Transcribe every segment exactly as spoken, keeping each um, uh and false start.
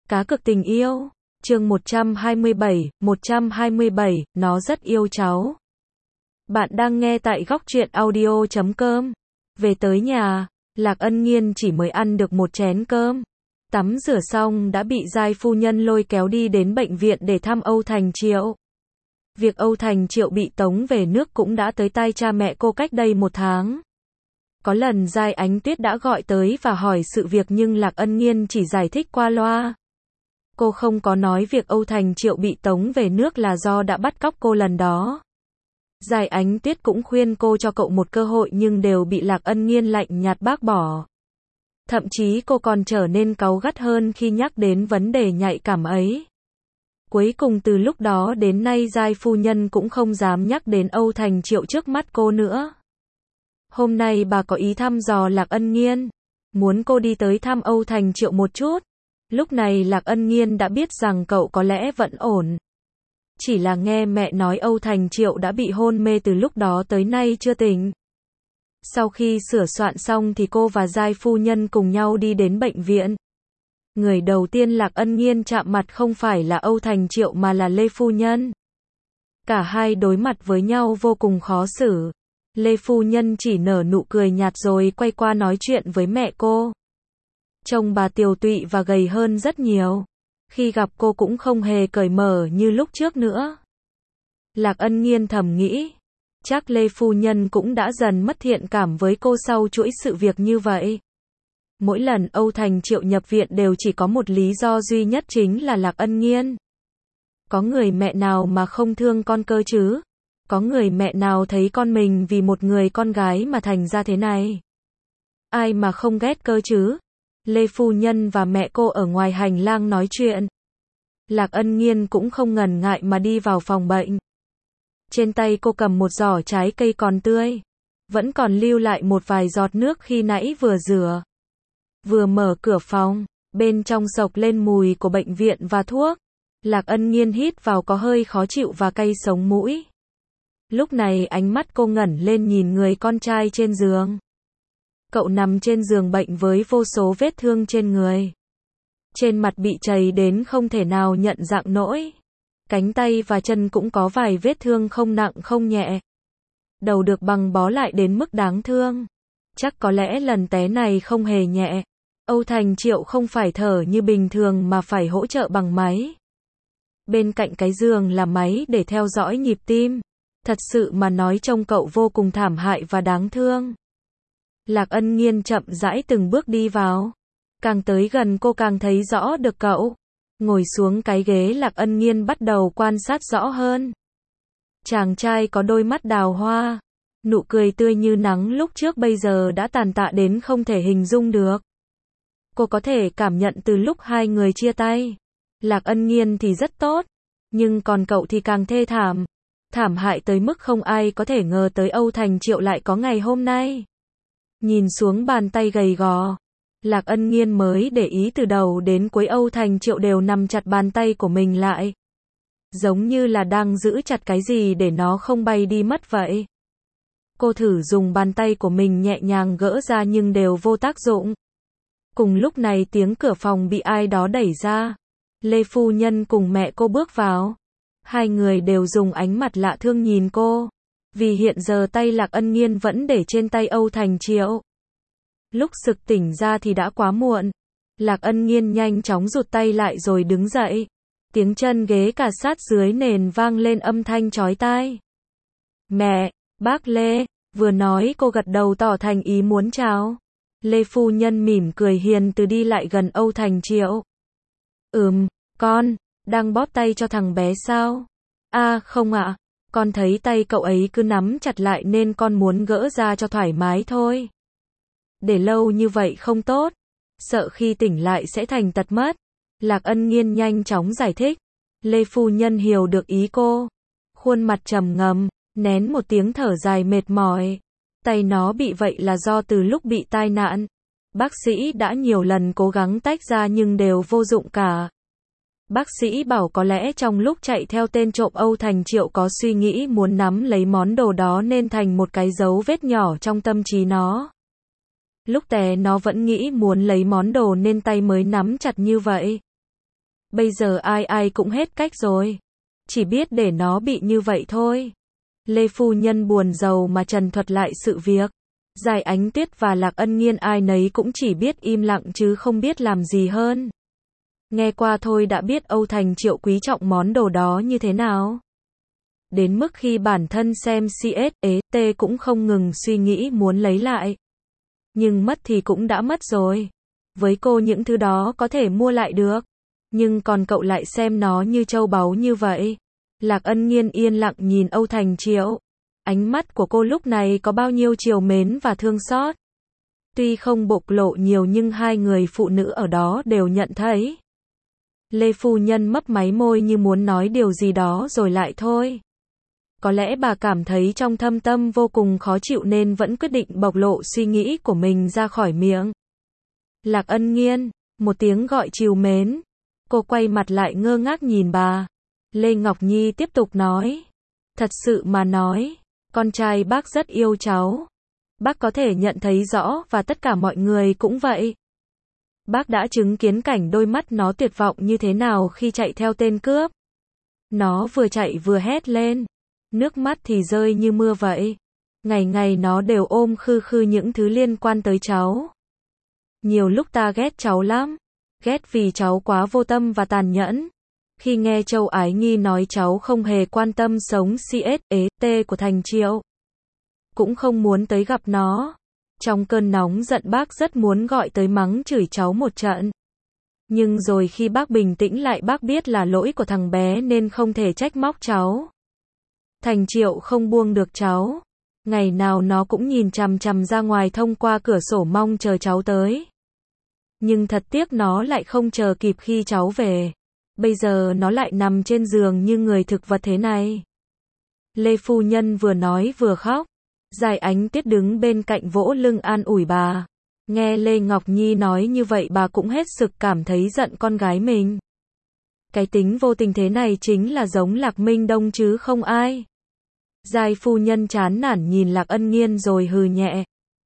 Cá cược tình yêu. Chương một trăm hai mươi bảy, một trăm hai mươi bảy, nó rất yêu cháu. Bạn đang nghe tại góc truyện audio chấm com. Về tới nhà, Lạc Ân Nghiên chỉ mới ăn được một chén cơm. Tắm rửa xong đã bị Giai phu nhân lôi kéo đi đến bệnh viện để thăm Âu Thành Triệu. Việc Âu Thành Triệu bị tống về nước cũng đã tới tai cha mẹ cô cách đây một tháng. Có lần Giai Ánh Tuyết đã gọi tới và hỏi sự việc nhưng Lạc Ân Nghiên chỉ giải thích qua loa. Cô không có nói việc Âu Thành Triệu bị tống về nước là do đã bắt cóc cô lần đó. Giai Ánh Tuyết cũng khuyên cô cho cậu một cơ hội nhưng đều bị Lạc Ân Nghiên lạnh nhạt bác bỏ. Thậm chí cô còn trở nên cáu gắt hơn khi nhắc đến vấn đề nhạy cảm ấy. Cuối cùng từ lúc đó đến nay Giai phu nhân cũng không dám nhắc đến Âu Thành Triệu trước mắt cô nữa. Hôm nay bà có ý thăm dò Lạc Ân Nghiên, muốn cô đi tới thăm Âu Thành Triệu một chút. Lúc này Lạc Ân Nghiên đã biết rằng cậu có lẽ vẫn ổn. Chỉ là nghe mẹ nói Âu Thành Triệu đã bị hôn mê từ lúc đó tới nay chưa tỉnh. Sau khi sửa soạn xong thì cô và Giai phu nhân cùng nhau đi đến bệnh viện. Người đầu tiên Lạc Ân Nghiên chạm mặt không phải là Âu Thành Triệu mà là Lê phu nhân. Cả hai đối mặt với nhau vô cùng khó xử. Lê phu nhân chỉ nở nụ cười nhạt rồi quay qua nói chuyện với mẹ cô. Trông bà tiều tụy và gầy hơn rất nhiều. Khi gặp cô cũng không hề cởi mở như lúc trước nữa. Lạc Ân Nghiên thầm nghĩ, chắc Lê phu nhân cũng đã dần mất thiện cảm với cô sau chuỗi sự việc như vậy. Mỗi lần Âu Thành Triệu nhập viện đều chỉ có một lý do duy nhất chính là Lạc Ân Nghiên. Có người mẹ nào mà không thương con cơ chứ? Có người mẹ nào thấy con mình vì một người con gái mà thành ra thế này? Ai mà không ghét cơ chứ? Lê phu nhân và mẹ cô ở ngoài hành lang nói chuyện. Lạc Ân Nghiên cũng không ngần ngại mà đi vào phòng bệnh. Trên tay cô cầm một giỏ trái cây còn tươi. Vẫn còn lưu lại một vài giọt nước khi nãy vừa rửa. Vừa mở cửa phòng, bên trong xộc lên mùi của bệnh viện và thuốc. Lạc Ân Nghiên hít vào có hơi khó chịu và cay sống mũi. Lúc này ánh mắt cô ngẩng lên nhìn người con trai trên giường. Cậu nằm trên giường bệnh với vô số vết thương trên người. Trên mặt bị trầy đến không thể nào nhận dạng nổi. Cánh tay và chân cũng có vài vết thương không nặng không nhẹ. Đầu được băng bó lại đến mức đáng thương. Chắc có lẽ lần té này không hề nhẹ. Âu Thành Triệu không phải thở như bình thường mà phải hỗ trợ bằng máy. Bên cạnh cái giường là máy để theo dõi nhịp tim. Thật sự mà nói trông cậu vô cùng thảm hại và đáng thương. Lạc Ân Nghiên chậm rãi từng bước đi vào. Càng tới gần cô càng thấy rõ được cậu. Ngồi xuống cái ghế Lạc Ân Nghiên bắt đầu quan sát rõ hơn. Chàng trai có đôi mắt đào hoa. Nụ cười tươi như nắng lúc trước bây giờ đã tàn tạ đến không thể hình dung được. Cô có thể cảm nhận từ lúc hai người chia tay. Lạc Ân Nghiên thì rất tốt. Nhưng còn cậu thì càng thê thảm. Thảm hại tới mức không ai có thể ngờ tới Âu Thành Triệu lại có ngày hôm nay. Nhìn xuống bàn tay gầy gò. Lạc Ân Nghiên mới để ý từ đầu đến cuối Âu Thành Triệu đều nắm chặt bàn tay của mình lại. Giống như là đang giữ chặt cái gì để nó không bay đi mất vậy. Cô thử dùng bàn tay của mình nhẹ nhàng gỡ ra nhưng đều vô tác dụng. Cùng lúc này tiếng cửa phòng bị ai đó đẩy ra. Lê phu nhân cùng mẹ cô bước vào. Hai người đều dùng ánh mặt lạ thương nhìn cô. Vì hiện giờ tay Lạc Ân Nghiên vẫn để trên tay Âu Thành Triệu. Lúc sực tỉnh ra thì đã quá muộn. Lạc Ân Nghiên nhanh chóng rụt tay lại rồi đứng dậy. Tiếng chân ghế cà sát dưới nền vang lên âm thanh chói tai. Mẹ, bác Lê, vừa nói cô gật đầu tỏ thành ý muốn chào. Lê phu nhân mỉm cười hiền từ đi lại gần Âu Thành Triệu. Ừm, con, đang bóp tay cho thằng bé sao? À không ạ, con thấy tay cậu ấy cứ nắm chặt lại nên con muốn gỡ ra cho thoải mái thôi. Để lâu như vậy không tốt, sợ khi tỉnh lại sẽ thành tật mất. Lạc Ân Nghiên nhanh chóng giải thích. Lê phu nhân hiểu được ý cô. Khuôn mặt trầm ngâm, nén một tiếng thở dài mệt mỏi. Tay nó bị vậy là do từ lúc bị tai nạn. Bác sĩ đã nhiều lần cố gắng tách ra nhưng đều vô dụng cả. Bác sĩ bảo có lẽ trong lúc chạy theo tên trộm Âu Thành Triệu có suy nghĩ muốn nắm lấy món đồ đó nên thành một cái dấu vết nhỏ trong tâm trí nó. Lúc té nó vẫn nghĩ muốn lấy món đồ nên tay mới nắm chặt như vậy. Bây giờ ai ai cũng hết cách rồi. Chỉ biết để nó bị như vậy thôi. Lê phu nhân buồn rầu mà trần thuật lại sự việc. Giai Ánh Tuyết và Lạc Ân Nghiên ai nấy cũng chỉ biết im lặng chứ không biết làm gì hơn. Nghe qua thôi đã biết Âu Thành Triệu quý trọng món đồ đó như thế nào. Đến mức khi bản thân xem xê ét ế tê cũng không ngừng suy nghĩ muốn lấy lại. Nhưng mất thì cũng đã mất rồi. Với cô những thứ đó có thể mua lại được. Nhưng còn cậu lại xem nó như châu báu như vậy. Lạc Ân Nghiên yên lặng nhìn Âu Thành Triệu. Ánh mắt của cô lúc này có bao nhiêu trìu mến và thương xót. Tuy không bộc lộ nhiều nhưng hai người phụ nữ ở đó đều nhận thấy. Lê phu nhân mấp máy môi như muốn nói điều gì đó rồi lại thôi. Có lẽ bà cảm thấy trong thâm tâm vô cùng khó chịu nên vẫn quyết định bộc lộ suy nghĩ của mình ra khỏi miệng. Lạc Ân Nghiên, một tiếng gọi trìu mến. Cô quay mặt lại ngơ ngác nhìn bà. Lê Ngọc Nhi tiếp tục nói. Thật sự mà nói, con trai bác rất yêu cháu. Bác có thể nhận thấy rõ và tất cả mọi người cũng vậy. Bác đã chứng kiến cảnh đôi mắt nó tuyệt vọng như thế nào khi chạy theo tên cướp. Nó vừa chạy vừa hét lên. Nước mắt thì rơi như mưa vậy. Ngày ngày nó đều ôm khư khư những thứ liên quan tới cháu. Nhiều lúc ta ghét cháu lắm. Ghét vì cháu quá vô tâm và tàn nhẫn. Khi nghe Châu Ái Nghi nói cháu không hề quan tâm sống xê ét ế tê của Thành Triệu. Cũng không muốn tới gặp nó. Trong cơn nóng giận bác rất muốn gọi tới mắng chửi cháu một trận. Nhưng rồi khi bác bình tĩnh lại bác biết là lỗi của thằng bé nên không thể trách móc cháu. Thành Triệu không buông được cháu. Ngày nào nó cũng nhìn chằm chằm ra ngoài thông qua cửa sổ mong chờ cháu tới. Nhưng thật tiếc nó lại không chờ kịp khi cháu về. Bây giờ nó lại nằm trên giường như người thực vật thế này. Lê phu nhân vừa nói vừa khóc. Giai Ánh Tuyết đứng bên cạnh vỗ lưng an ủi bà. Nghe Lê Ngọc Nhi nói như vậy bà cũng hết sực cảm thấy giận con gái mình. Cái tính vô tình thế này chính là giống Lạc Minh Đông chứ không ai. Giai phu nhân chán nản nhìn Lạc Ân Nghiên rồi hừ nhẹ.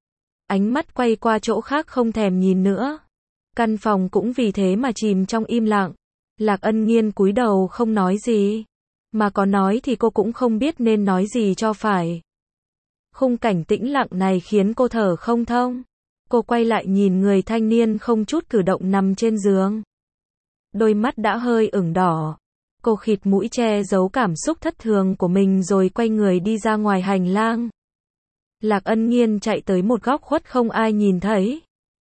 Ánh mắt quay qua chỗ khác không thèm nhìn nữa. Căn phòng cũng vì thế mà chìm trong im lặng. Lạc Ân Nghiên cúi đầu không nói gì. Mà có nói thì cô cũng không biết nên nói gì cho phải. Khung cảnh tĩnh lặng này khiến cô thở không thông. Cô quay lại nhìn người thanh niên không chút cử động nằm trên giường. Đôi mắt đã hơi ửng đỏ. Cô khịt mũi che giấu cảm xúc thất thường của mình rồi quay người đi ra ngoài hành lang. Lạc Ân Nghiên chạy tới một góc khuất không ai nhìn thấy.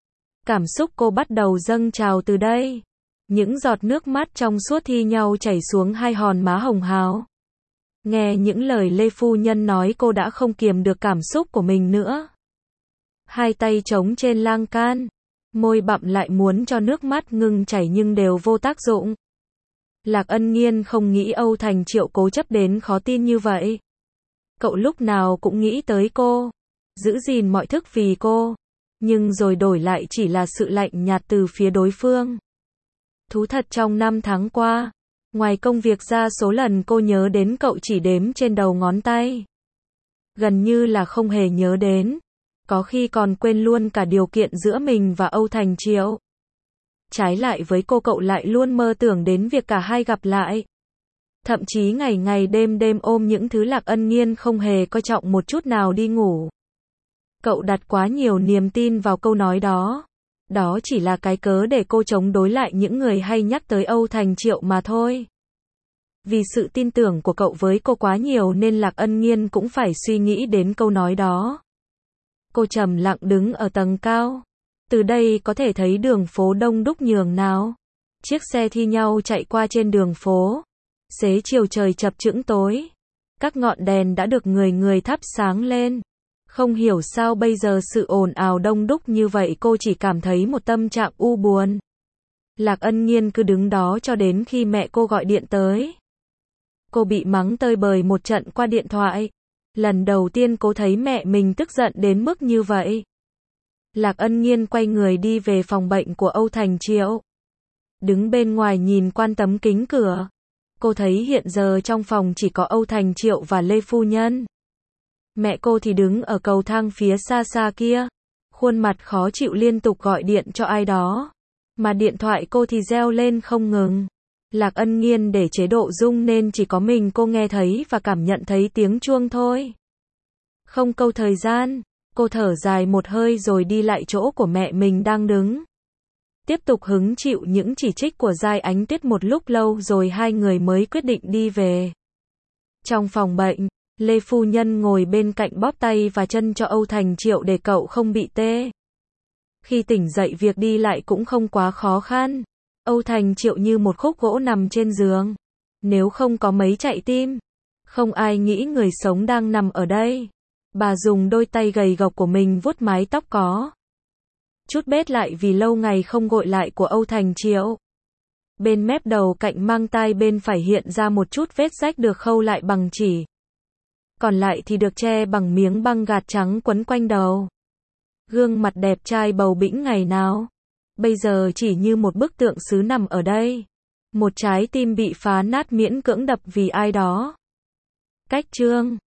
Cảm xúc cô bắt đầu dâng trào từ đây. Những giọt nước mắt trong suốt thi nhau chảy xuống hai hòn má hồng hào. Nghe những lời Lê phu nhân nói cô đã không kiềm được cảm xúc của mình nữa. Hai tay trống trên lan can. Môi bặm lại muốn cho nước mắt ngừng chảy nhưng đều vô tác dụng. Lạc Ân Nghiên không nghĩ Âu Thành Triệu cố chấp đến khó tin như vậy. Cậu lúc nào cũng nghĩ tới cô. Giữ gìn mọi thức vì cô. Nhưng rồi đổi lại chỉ là sự lạnh nhạt từ phía đối phương. Thú thật trong năm tháng qua. Ngoài công việc ra số lần cô nhớ đến cậu chỉ đếm trên đầu ngón tay. Gần như là không hề nhớ đến. Có khi còn quên luôn cả điều kiện giữa mình và Âu Thành Triệu. Trái lại với cô cậu lại luôn mơ tưởng đến việc cả hai gặp lại. Thậm chí ngày ngày đêm đêm ôm những thứ Lạc Ân Nghiên không hề coi trọng một chút nào đi ngủ. Cậu đặt quá nhiều niềm tin vào câu nói đó. Đó chỉ là cái cớ để cô chống đối lại những người hay nhắc tới Âu Thành Triệu mà thôi. Vì sự tin tưởng của cậu với cô quá nhiều nên Lạc Ân Nghiên cũng phải suy nghĩ đến câu nói đó. Cô trầm lặng đứng ở tầng cao. Từ đây có thể thấy đường phố đông đúc nhường nào. Chiếc xe thi nhau chạy qua trên đường phố. Xế chiều trời chập chững tối. Các ngọn đèn đã được người người thắp sáng lên. Không hiểu sao bây giờ sự ồn ào đông đúc như vậy cô chỉ cảm thấy một tâm trạng u buồn. Lạc Ân Nghiên cứ đứng đó cho đến khi mẹ cô gọi điện tới. Cô bị mắng tơi bời một trận qua điện thoại. Lần đầu tiên cô thấy mẹ mình tức giận đến mức như vậy. Lạc Ân Nghiên quay người đi về phòng bệnh của Âu Thành Triệu. Đứng bên ngoài nhìn qua tấm kính cửa. Cô thấy hiện giờ trong phòng chỉ có Âu Thành Triệu và Lê phu nhân. Mẹ cô thì đứng ở cầu thang phía xa xa kia. Khuôn mặt khó chịu liên tục gọi điện cho ai đó. Mà điện thoại cô thì reo lên không ngừng. Lạc Ân Nghiên để chế độ rung nên chỉ có mình cô nghe thấy và cảm nhận thấy tiếng chuông thôi. Không câu thời gian, cô thở dài một hơi rồi đi lại chỗ của mẹ mình đang đứng. Tiếp tục hứng chịu những chỉ trích của Giai Ánh Tuyết một lúc lâu rồi hai người mới quyết định đi về. Trong phòng bệnh, Lê phu nhân ngồi bên cạnh bóp tay và chân cho Âu Thành Triệu để cậu không bị tê. Khi tỉnh dậy việc đi lại cũng không quá khó khăn. Âu Thành Triệu như một khúc gỗ nằm trên giường. Nếu không có mấy chạy tim, không ai nghĩ người sống đang nằm ở đây. Bà dùng đôi tay gầy gộc của mình vuốt mái tóc có chút bết lại vì lâu ngày không gội lại của Âu Thành Triệu. Bên mép đầu cạnh mang tai bên phải hiện ra một chút vết rách được khâu lại bằng chỉ. Còn lại thì được che bằng miếng băng gạc trắng quấn quanh đầu. Gương mặt đẹp trai bầu bĩnh ngày nào, bây giờ chỉ như một bức tượng sứ nằm ở đây. Một trái tim bị phá nát miễn cưỡng đập vì ai đó. Cách chương